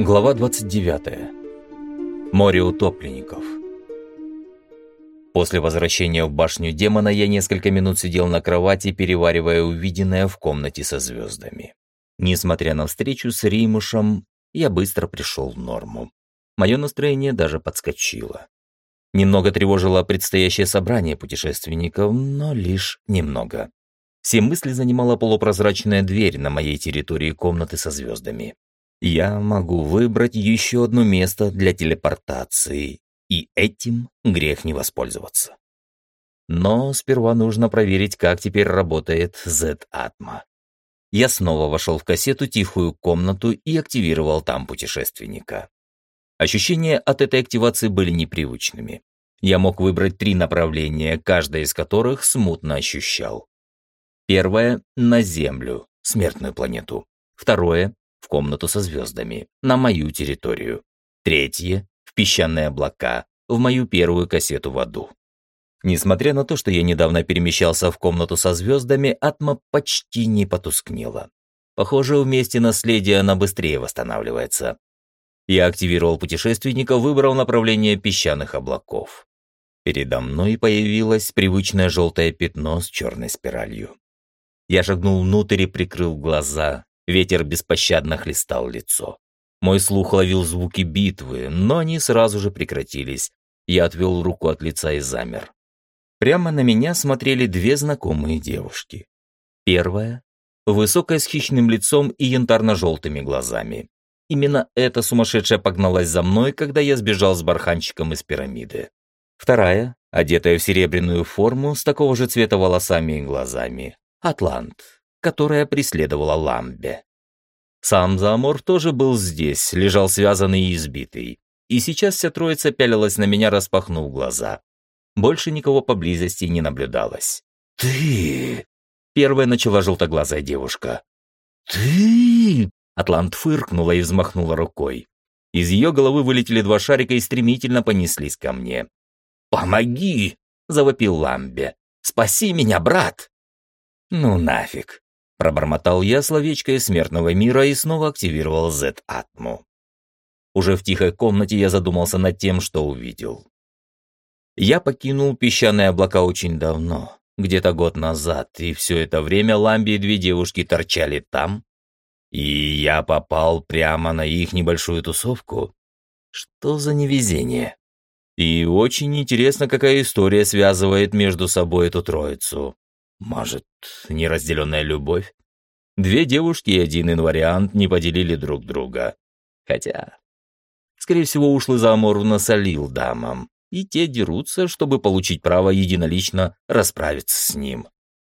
Глава 29. Море утопленников. После возвращения в башню демона я несколько минут сидел на кровати, переваривая увиденное в комнате со звездами. Несмотря на встречу с Римушем, я быстро пришел в норму. Мое настроение даже подскочило. Немного тревожило предстоящее собрание путешественников, но лишь немного. Все мысли занимала полупрозрачная дверь на моей территории комнаты со звездами. Я могу выбрать еще одно место для телепортации, и этим грех не воспользоваться. Но сперва нужно проверить, как теперь работает Z-Atma. Я снова вошел в кассету «Тихую комнату» и активировал там путешественника. Ощущения от этой активации были непривычными. Я мог выбрать 3 направления, каждое из которых смутно ощущал. Первое — на Землю, смертную планету. Второе — в комнату со звездами, на мою территорию. Третье — в песчаные облака, в мою первую кассету в аду. Несмотря на то, что я недавно перемещался в комнату со звездами, атма почти не потускнела. Похоже, в месте наследия она быстрее восстанавливается. Я активировал путешественника, выбрал направление песчаных облаков. Передо мной появилось привычное желтое пятно с черной спиралью. Я шагнул внутрь и прикрыл глаза. Ветер беспощадно хлестал лицо. Мой слух ловил звуки битвы, но они сразу же прекратились. Я отвел руку от лица и замер. Прямо на меня смотрели 2 знакомые девушки. Первая — высокая с хищным лицом и янтарно-желтыми глазами. Именно эта сумасшедшая погналась за мной, когда я сбежал с барханчиком из пирамиды. Вторая, одетая в серебряную форму, с такого же цвета волосами и глазами. Атлант, которая преследовала Ламбе. Сам Заамор тоже был здесь, лежал связанный и избитый. И сейчас вся троица пялилась на меня, распахнув глаза. Больше никого поблизости не наблюдалось. «Ты...» — первая начала желтоглазая девушка. «Ты...» — Атлант фыркнула и взмахнула рукой. Из ее головы вылетели 2 шарика и стремительно понеслись ко мне. «Помоги!» — завопил Ламбе. «Спаси меня, брат!» «Ну нафиг!» — пробормотал я словечко из смертного мира и снова активировал Z-Atmu. Уже в тихой комнате я задумался над тем, что увидел. Я покинул песчаные облака очень давно, где-то год назад, и все это время Ламби и 2 девушки торчали там, и я попал прямо на их небольшую тусовку. Что за невезение? И очень интересно, какая история связывает между собой эту троицу. Может, неразделенная любовь? 2 девушки и 1 инвариант не поделили друг друга. Хотя, скорее всего, ушлый Заамор насолил дамам, и те дерутся, чтобы получить право единолично расправиться с ним.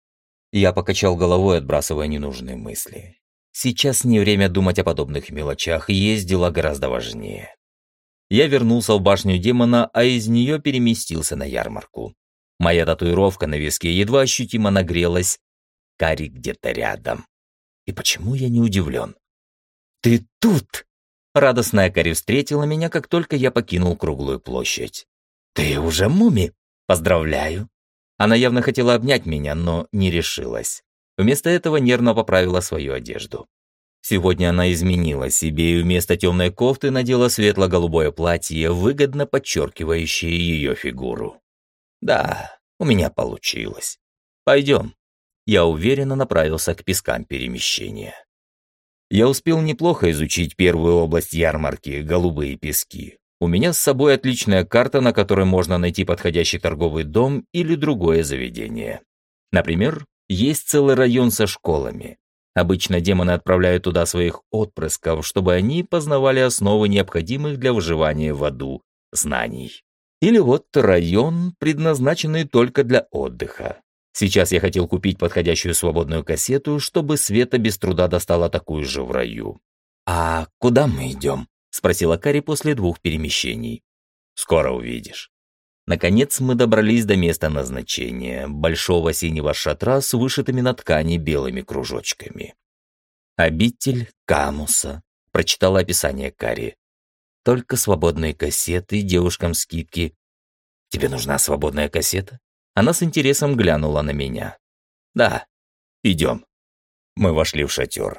Я покачал головой, отбрасывая ненужные мысли. Сейчас не время думать о подобных мелочах, есть дела гораздо важнее. Я вернулся в башню демона, а из нее переместился на ярмарку. Моя татуировка на виске едва ощутимо нагрелась. Кари где-то рядом. И почему я не удивлен? «Ты тут!» Радостная Кари встретила меня, как только я покинул круглую площадь. «Ты уже муми? Поздравляю!» Она явно хотела обнять меня, но не решилась. Вместо этого нервно поправила свою одежду. Сегодня она изменила себе и вместо темной кофты надела светло-голубое платье, выгодно подчеркивающее ее фигуру. «Да, у меня получилось. Пойдем». Я уверенно направился к пескам перемещения. Я успел неплохо изучить первую область ярмарки — голубые пески. У меня с собой отличная карта, на которой можно найти подходящий торговый дом или другое заведение. Например, есть целый район со школами. Обычно демоны отправляют туда своих отпрысков, чтобы они познавали основы необходимых для выживания в аду знаний. Или вот район, предназначенный только для отдыха. Сейчас я хотел купить подходящую свободную кассету, чтобы Света без труда достала такую же в раю. «А куда мы идем?» — спросила Кари после 2 перемещений. «Скоро увидишь». Наконец мы добрались до места назначения, большого синего шатра с вышитыми на ткани белыми кружочками. «Обитель Камуса», — прочитала описание Кари. «Только свободные кассеты, девушкам скидки». «Тебе нужна свободная кассета?» Она с интересом глянула на меня. «Да, идем». Мы вошли в шатер.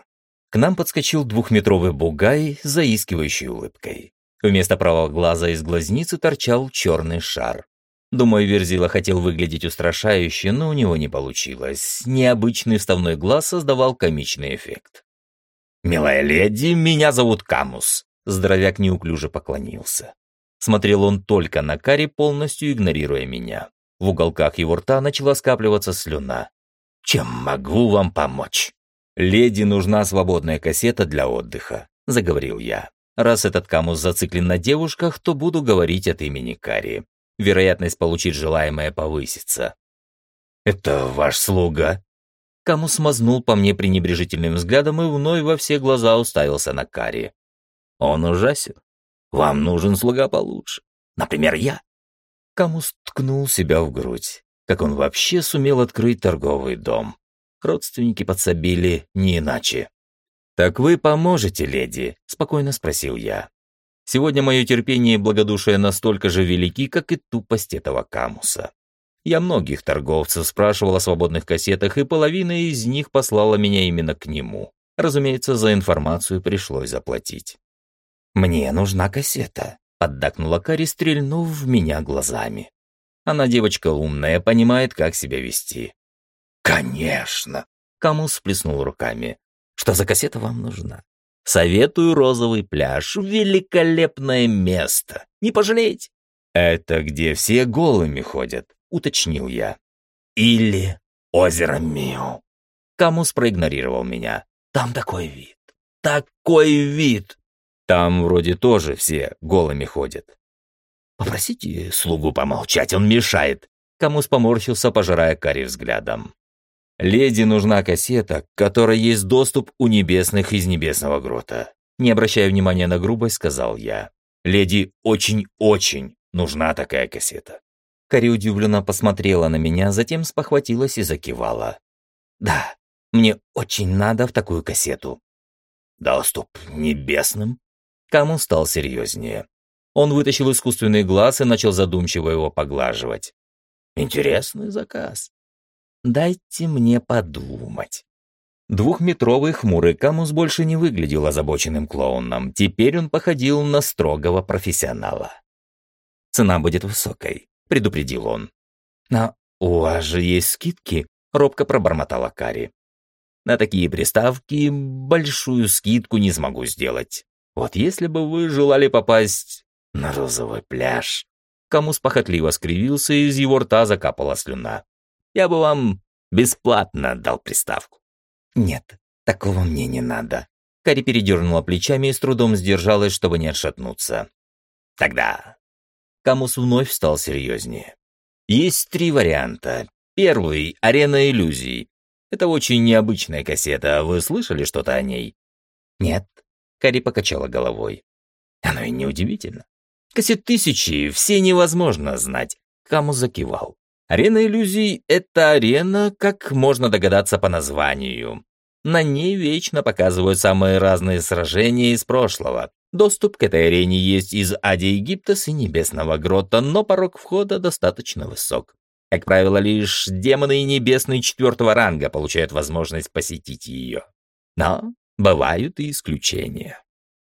К нам подскочил двухметровый бугай с заискивающей улыбкой. Вместо правого глаза из глазницы торчал черный шар. Думаю, Верзила хотел выглядеть устрашающе, но у него не получилось. Необычный вставной глаз создавал комичный эффект. «Милая леди, меня зовут Камус», — здоровяк неуклюже поклонился. Смотрел он только на Кари, полностью игнорируя меня. В уголках его рта начала скапливаться слюна. «Чем могу вам помочь?» «Леди нужна свободная кассета для отдыха», — заговорил я. «Раз этот Камус зациклен на девушках, то буду говорить от имени Кари. Вероятность получить желаемое повысится». «Это ваш слуга?» Камус мазнул по мне пренебрежительным взглядом и вновь во все глаза уставился на Кари. «Он ужасен. Вам нужен слуга получше. Например, я». Камус ткнул себя в грудь. Как он вообще сумел открыть торговый дом? Родственники подсобили не иначе. «Так вы поможете, леди?» – спокойно спросил я. Сегодня мое терпение и благодушие настолько же велики, как и тупость этого Камуса. Я многих торговцев спрашивал о свободных кассетах, и половина из них послала меня именно к нему. Разумеется, за информацию пришлось заплатить. «Мне нужна кассета», — поддакнула Кари, стрельнув в меня глазами. Она девочка умная, понимает, как себя вести. «Конечно!» — Камус всплеснул руками. «Что за кассета вам нужна?» «Советую розовый пляж. Великолепное место. Не пожалеете?» «Это где все голыми ходят», — уточнил я. «Или озеро Мио». Камус проигнорировал меня. «Там такой вид. Такой вид!» «Там вроде тоже все голыми ходят». «Попросите слугу помолчать, он мешает». Камус поморщился, пожирая Кари взглядом. «Леди нужна кассета, к которой есть доступ у небесных из небесного грота». Не обращая внимания на грубость, сказал я. «Леди очень-очень нужна такая кассета». Кари удивленно посмотрела на меня, затем спохватилась и закивала. «Да, мне очень надо в такую кассету». «Доступ небесным?» Камус стал серьезнее. Он вытащил искусственный глаз и начал задумчиво его поглаживать. «Интересный заказ. Дайте мне подумать». Двухметровый хмурый Камус больше не выглядел озабоченным клоуном. Теперь он походил на строгого профессионала. «Цена будет высокой», — предупредил он. «Но у вас же есть скидки?» — робко пробормотала Кари. «На такие приставки большую скидку не смогу сделать. Вот если бы вы желали попасть на розовый пляж...» Камус похотливо скривился, и из его рта закапала слюна. «Я бы вам бесплатно дал приставку». «Нет, такого мне не надо». Кари передернула плечами и с трудом сдержалась, чтобы не отшатнуться. «Тогда...» Камус вновь стал серьезнее. «Есть 3 варианта. Первый — «Арена иллюзий». Это очень необычная кассета. Вы слышали что-то о ней?» «Нет», — Кари покачала головой. «Оно и неудивительно. Кассет тысячи, все невозможно знать». Камус закивал. «Арена иллюзий — это арена, как можно догадаться по названию. На ней вечно показывают самые разные сражения из прошлого. Доступ к этой арене есть из Ади Египтос и Небесного Грота, но порог входа достаточно высок. Как правило, лишь демоны и небесные 4-го ранга получают возможность посетить ее. Но бывают и исключения».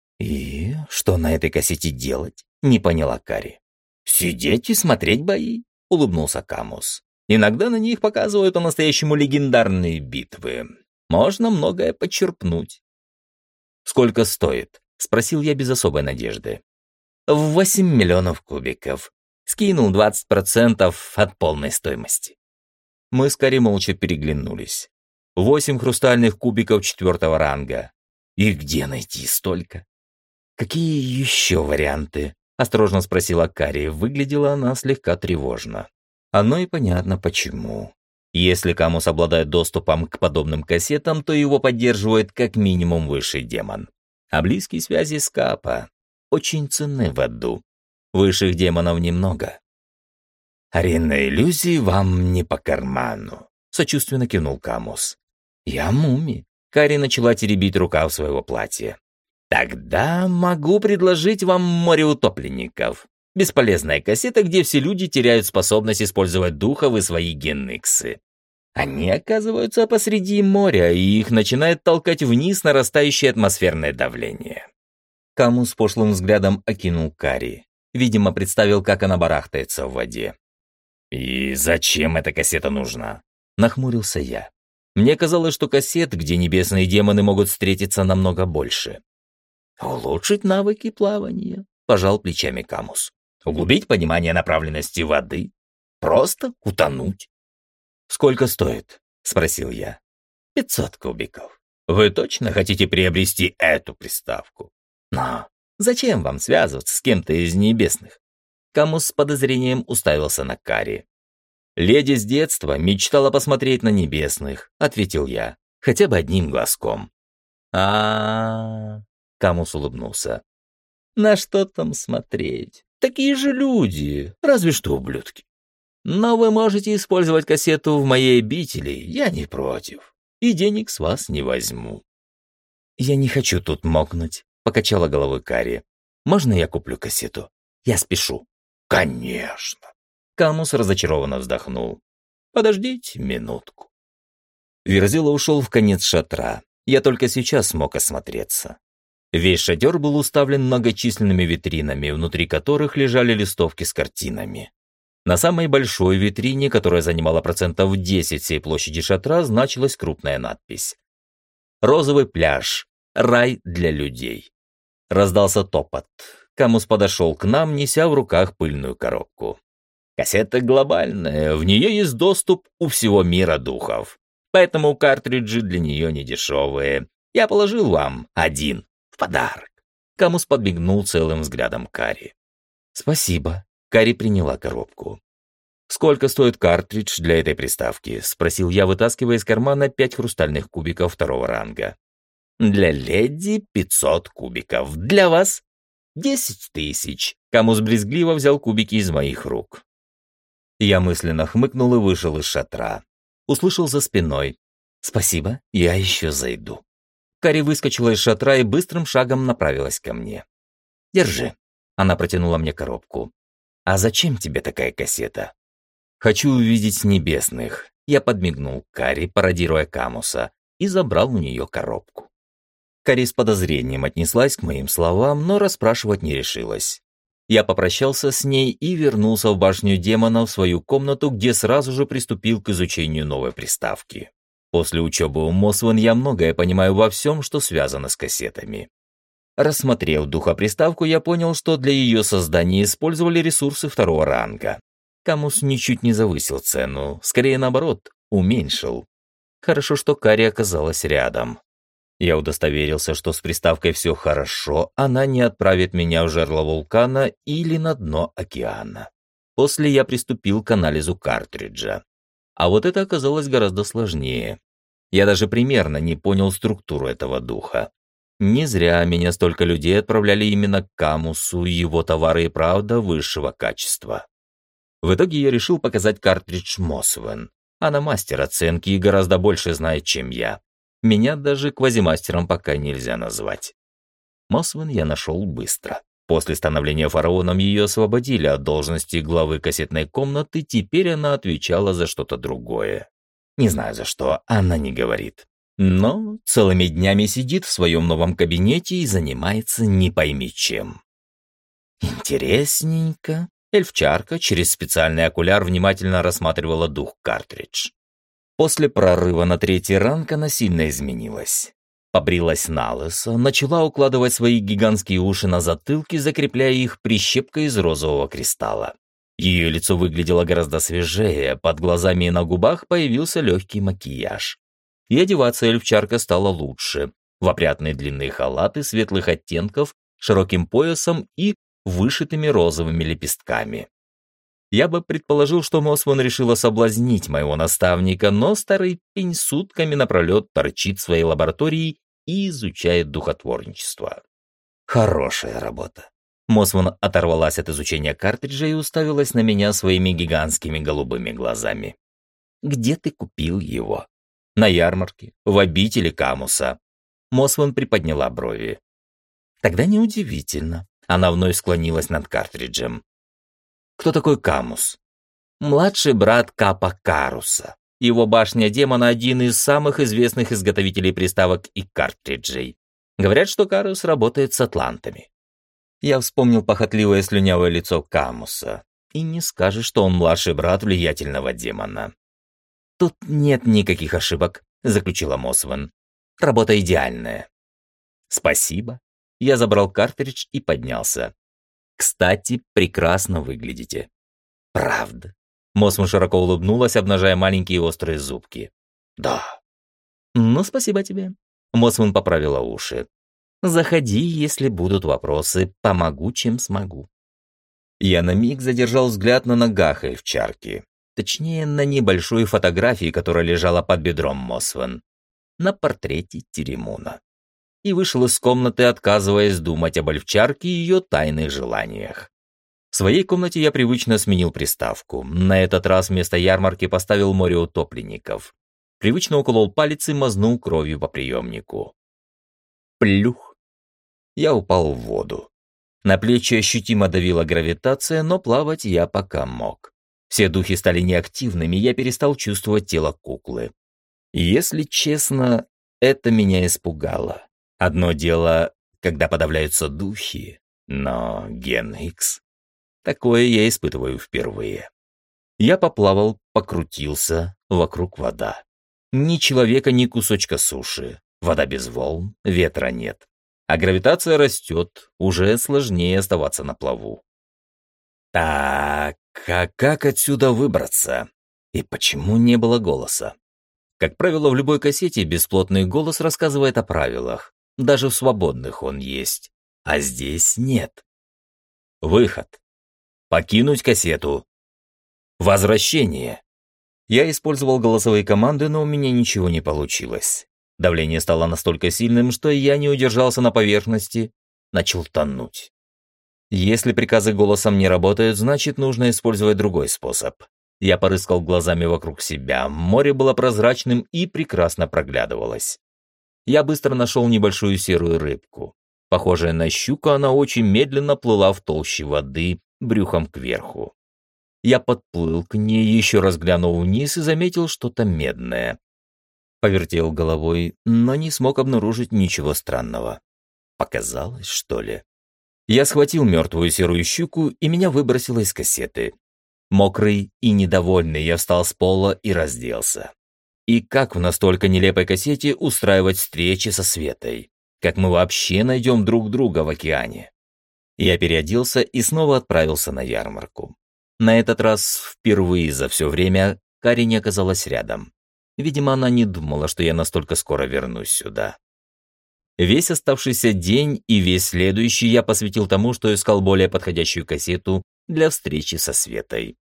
«И что на этой кассете делать?» — не поняла Кари. «Сидеть и смотреть бои», — улыбнулся Камус. «Иногда на них показывают по-настоящему легендарные битвы. Можно многое почерпнуть». «Сколько стоит?» — спросил я без особой надежды. «В 8 миллионов кубиков. Скинул 20% от полной стоимости». Мы с Кари молча переглянулись. 8 хрустальных кубиков 4-го ранга. И где найти столько? «Какие еще варианты?» — осторожно спросила Кари. Выглядела она слегка тревожно. Оно и понятно почему. Если Камус обладает доступом к подобным кассетам, то его поддерживает как минимум высший демон. А близкие связи с Капа очень ценны в аду. Высших демонов немного. «Арена иллюзий вам не по карману», — сочувственно кивнул Камус. «Я муми». Кари начала теребить рукав своего платья. «Тогда могу предложить вам море утопленников. Бесполезная кассета, где все люди теряют способность использовать духов и свои генниксы. Они оказываются посреди моря, и их начинает толкать вниз нарастающее атмосферное давление. Камус пошлым взглядом окинул Кари. Видимо, представил, как она барахтается в воде. «И зачем эта кассета нужна?» — нахмурился я. Мне казалось, что кассет, где небесные демоны могут встретиться, намного больше. «Улучшить навыки плавания», — пожал плечами Камус. «Углубить понимание направленности воды. Просто утонуть». «Сколько стоит?» — спросил я. 500 кубиков. Вы точно хотите приобрести эту приставку? Но зачем вам связываться с кем-то из небесных?» Камус с подозрением уставился на Кари. «Леди с детства мечтала посмотреть на небесных», — ответил я, хотя бы одним глазком. Камус улыбнулся. «На что там смотреть? Такие же люди, разве что ублюдки. Но вы можете использовать кассету в моей обители, я не против, и денег с вас не возьму». «Я не хочу тут мокнуть», — покачала головой Кари. «Можно я куплю кассету? Я спешу». «Конечно!» Камус разочарованно вздохнул. «Подождите минутку». Верзила ушел в конец шатра. Я только сейчас смог осмотреться. Весь шатер был уставлен многочисленными витринами, внутри которых лежали листовки с картинами. На самой большой витрине, которая занимала 10% всей площади шатра, значилась крупная надпись: «Розовый пляж. Рай для людей». Раздался топот. Камус подошел к нам, неся в руках пыльную коробку. «Кассета глобальная, в нее есть доступ у всего мира духов. Поэтому картриджи для нее не дешевые. Я положил вам один в подарок». Камус подмигнул целым взглядом Кари. «Спасибо». Кари приняла коробку. «Сколько стоит картридж для этой приставки?» — спросил я, вытаскивая из кармана 5 хрустальных кубиков 2-го ранга. «Для леди 500 кубиков. Для вас 10 000. Камус брезгливо взял кубики из моих рук. Я мысленно хмыкнул и вышел из шатра. Услышал за спиной: «Спасибо, я еще зайду». Кари выскочила из шатра и быстрым шагом направилась ко мне. «Держи». Она протянула мне коробку. «А зачем тебе такая кассета?» «Хочу увидеть небесных». Я подмигнул Кари, пародируя Камуса, и забрал у нее коробку. Кари с подозрением отнеслась к моим словам, но расспрашивать не решилась. Я попрощался с ней и вернулся в башню демона в свою комнату, где сразу же приступил к изучению новой приставки. После учебы у Мосвен я многое понимаю во всем, что связано с кассетами. Рассмотрев духоприставку, я понял, что для ее создания использовали ресурсы 2-го ранга. Камус ничуть не завысил цену, скорее наоборот, уменьшил. Хорошо, что Кари оказалась рядом. Я удостоверился, что с приставкой все хорошо, она не отправит меня в жерло вулкана или на дно океана. После я приступил к анализу картриджа. А вот это оказалось гораздо сложнее. Я даже примерно не понял структуру этого духа. Не зря меня столько людей отправляли именно к Камусу, его товары и правда высшего качества. В итоге я решил показать картридж Мосвен. Она мастер оценки и гораздо больше знает, чем я. Меня даже квазимастером пока нельзя назвать. Мосвен я нашел быстро. После становления фараоном ее освободили от должности главы кассетной комнаты, теперь она отвечала за что-то другое. Не знаю за что, она не говорит. Но целыми днями сидит в своем новом кабинете и занимается не пойми чем. Интересненько. Эльфчарка через специальный окуляр внимательно рассматривала дух-картридж. После прорыва на 3-й ранг она сильно изменилась. Побрилась налысо, начала укладывать свои гигантские уши на затылке, закрепляя их прищепкой из розового кристалла. Ее лицо выглядело гораздо свежее, под глазами и на губах появился легкий макияж. И одеваться эльфчарка стала лучше. В опрятные длинные халаты светлых оттенков, широким поясом и вышитыми розовыми лепестками. Я бы предположил, что Мосвен решила соблазнить моего наставника, но старый пень сутками напролет торчит в своей лаборатории и изучает духотворничество. Хорошая работа. Мосвен оторвалась от изучения картриджа и уставилась на меня своими гигантскими голубыми глазами. «Где ты купил его?» «На ярмарке, в обители Камуса». Мосвен приподняла брови. «Тогда неудивительно». Она вновь склонилась над картриджем. «Кто такой Камус?» «Младший брат Капа Каруса. Его башня демона – один из самых известных изготовителей приставок и картриджей. Говорят, что Карус работает с атлантами. Я вспомнил похотливое слюнявое лицо Камуса. И не скажешь, что он младший брат влиятельного демона. «Тут нет никаких ошибок», — заключила Мосвен. «Работа идеальная». «Спасибо». Я забрал картридж и поднялся. «Кстати, прекрасно выглядите». «Правда». Мосвен широко улыбнулась, обнажая маленькие острые зубки. «Да». «Ну, спасибо тебе». Мосвен поправила уши. «Заходи, если будут вопросы. Помогу, чем смогу». Я на миг задержал взгляд на ногах эльфчарки. Точнее, на небольшой фотографии, которая лежала под бедром Мосвен. На портрете Теремуна. И вышел из комнаты, отказываясь думать об эльфчарке и ее тайных желаниях. В своей комнате я привычно сменил приставку. На этот раз вместо ярмарки поставил море утопленников. Привычно уколол палец и мазнул кровью по приемнику. Плюх! Я упал в воду. На плечи ощутимо давила гравитация, но плавать я пока мог. Все духи стали неактивными, я перестал чувствовать тело куклы. Если честно, это меня испугало. Одно дело, когда подавляются духи, но ген Икс... Такое я испытываю впервые. Я поплавал, покрутился, вокруг вода. Ни человека, ни кусочка суши. Вода без волн, ветра нет. А гравитация растет, уже сложнее оставаться на плаву. Так, а как отсюда выбраться? И почему не было голоса? Как правило, в любой кассете бесплотный голос рассказывает о правилах. Даже в свободных он есть. А здесь нет. Выход. Покинуть кассету. Возвращение. Я использовал голосовые команды, но у меня ничего не получилось. Давление стало настолько сильным, что я не удержался на поверхности, начал тонуть. Если приказы голосом не работают, значит, нужно использовать другой способ. Я порыскал глазами вокруг себя, море было прозрачным и прекрасно проглядывалось. Я быстро нашел небольшую серую рыбку. Похожая на щуку, она очень медленно плыла в толще воды, брюхом кверху. Я подплыл к ней, еще раз глянул вниз и заметил что-то медное. Повертел головой, но не смог обнаружить ничего странного. Показалось, что ли? Я схватил мертвую серую щуку, и меня выбросило из кассеты. Мокрый и недовольный, я встал с пола и разделся. И как в настолько нелепой кассете устраивать встречи со Светой? Как мы вообще найдем друг друга в океане? Я переоделся и снова отправился на ярмарку. На этот раз впервые за все время Кари не оказалась рядом. Видимо, она не думала, что я настолько скоро вернусь сюда. Весь оставшийся день и весь следующий я посвятил тому, что искал более подходящую кассету для встречи со Светой.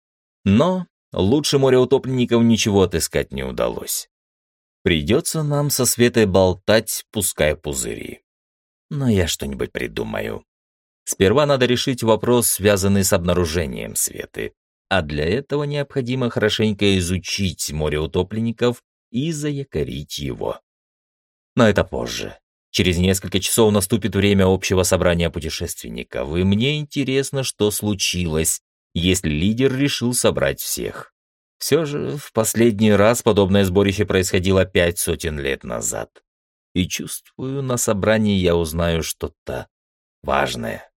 Но лучше моря утопленников ничего отыскать не удалось. Придется нам со Светой болтать, пуская пузыри. Но я что-нибудь придумаю. Сперва надо решить вопрос, связанный с обнаружением Светы. А для этого необходимо хорошенько изучить море утопленников и заякорить его. Но это позже. Через несколько часов наступит время общего собрания путешественников, и мне интересно, что случилось, если лидер решил собрать всех. Все же в последний раз подобное сборище происходило 500 лет назад. И чувствую, на собрании я узнаю что-то важное.